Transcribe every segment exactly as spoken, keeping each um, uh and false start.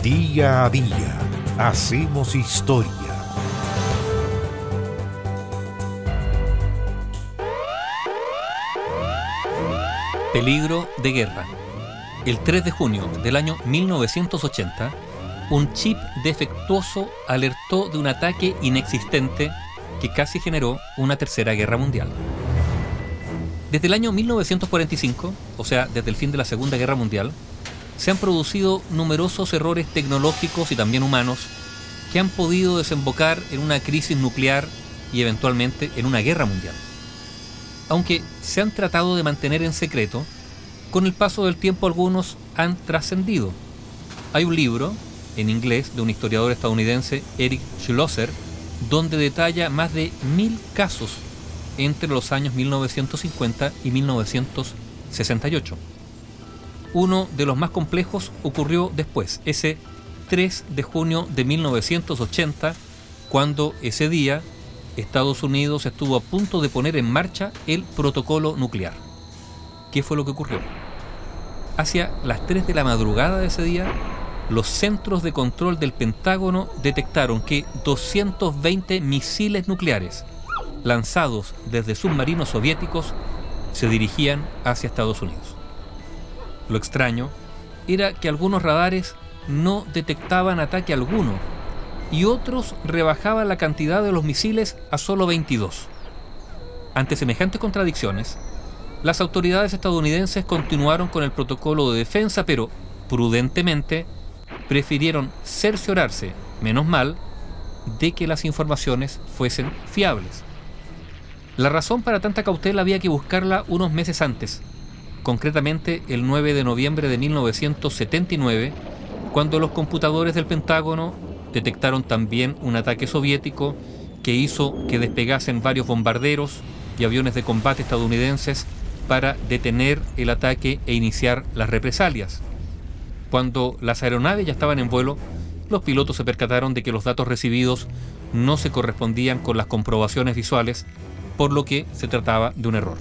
Día a día hacemos historia. Peligro de guerra. El tres de junio del año mil novecientos ochenta, un chip defectuoso alertó de un ataque inexistente que casi generó una tercera guerra mundial. Desde el año mil novecientos cuarenta y cinco, o sea, desde el fin de la Segunda Guerra Mundial, se han producido numerosos errores tecnológicos y también humanos que han podido desembocar en una crisis nuclear y eventualmente en una guerra mundial. Aunque se han tratado de mantener en secreto, con el paso del tiempo algunos han trascendido. Hay un libro, en inglés, de un historiador estadounidense, Eric Schlosser, donde detalla más de mil casos entre los años mil novecientos cincuenta y mil novecientos sesenta y ocho. Uno de los más complejos ocurrió después, ese tres de junio de mil novecientos ochenta, cuando ese día Estados Unidos estuvo a punto de poner en marcha el protocolo nuclear. ¿Qué fue lo que ocurrió? Hacia las tres de la madrugada de ese día, los centros de control del Pentágono detectaron que doscientos veinte misiles nucleares lanzados desde submarinos soviéticos se dirigían hacia Estados Unidos. Lo extraño era que algunos radares no detectaban ataque alguno y otros rebajaban la cantidad de los misiles a solo veintidós. Ante semejantes contradicciones, las autoridades estadounidenses continuaron con el protocolo de defensa, pero prudentemente prefirieron cerciorarse, menos mal, de que las informaciones fuesen fiables. La razón para tanta cautela había que buscarla unos meses antes, concretamente el nueve de noviembre de mil novecientos setenta y nueve, cuando los computadores del Pentágono detectaron también un ataque soviético que hizo que despegasen varios bombarderos y aviones de combate estadounidenses para detener el ataque e iniciar las represalias. Cuando las aeronaves ya estaban en vuelo, los pilotos se percataron de que los datos recibidos no se correspondían con las comprobaciones visuales, por lo que se trataba de un error.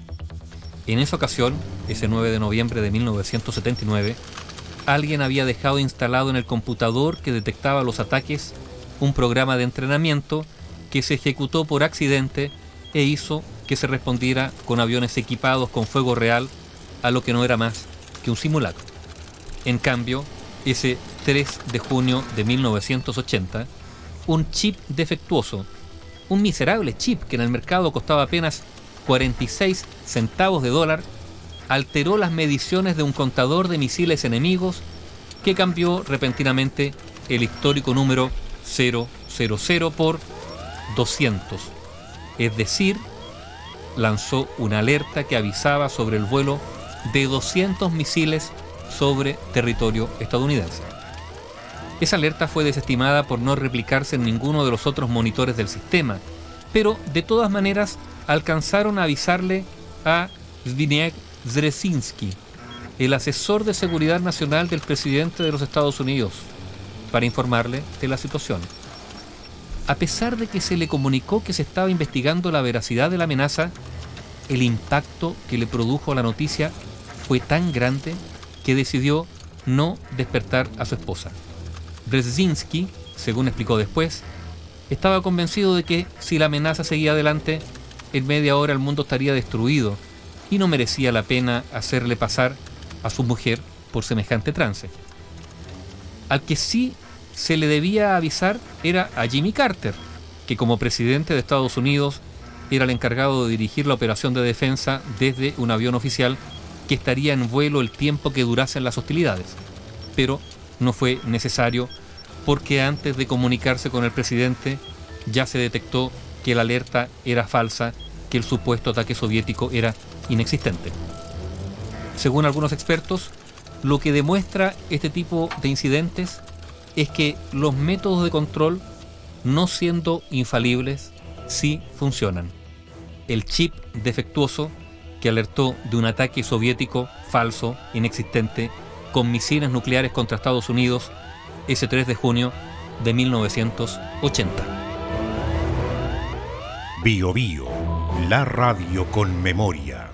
En esa ocasión, ese nueve de noviembre de mil novecientos setenta y nueve, alguien había dejado instalado en el computador que detectaba los ataques un programa de entrenamiento que se ejecutó por accidente e hizo que se respondiera con aviones equipados con fuego real a lo que no era más que un simulacro. En cambio, ese tres de junio de mil novecientos ochenta, un chip defectuoso, un miserable chip que en el mercado costaba apenas cuarenta y seis centavos de dólar, alteró las mediciones de un contador de misiles enemigos que cambió repentinamente el histórico número cero cero cero por doscientos. Es decir, lanzó una alerta que avisaba sobre el vuelo de doscientos misiles sobre territorio estadounidense. Esa alerta fue desestimada por no replicarse en ninguno de los otros monitores del sistema, pero de todas maneras alcanzaron a avisarle a Zbigniew Brzezinski, el asesor de seguridad nacional del presidente de los Estados Unidos, para informarle de la situación. A pesar de que se le comunicó que se estaba investigando la veracidad de la amenaza, el impacto que le produjo la noticia fue tan grande que decidió no despertar a su esposa. Brzezinski, según explicó después, estaba convencido de que si la amenaza seguía adelante, en media hora el mundo estaría destruido y no merecía la pena hacerle pasar a su mujer por semejante trance. Al que sí se le debía avisar era a Jimmy Carter, que como presidente de Estados Unidos era el encargado de dirigir la operación de defensa desde un avión oficial que estaría en vuelo el tiempo que durasen las hostilidades. Pero no fue necesario porque antes de comunicarse con el presidente ya se detectó que la alerta era falsa, que el supuesto ataque soviético era inexistente. Según algunos expertos, lo que demuestra este tipo de incidentes es que los métodos de control, no siendo infalibles, sí funcionan. El chip defectuoso que alertó de un ataque soviético falso, inexistente, con misiles nucleares contra Estados Unidos, ese tres de junio de mil novecientos ochenta. Bio Bio, la radio con memoria.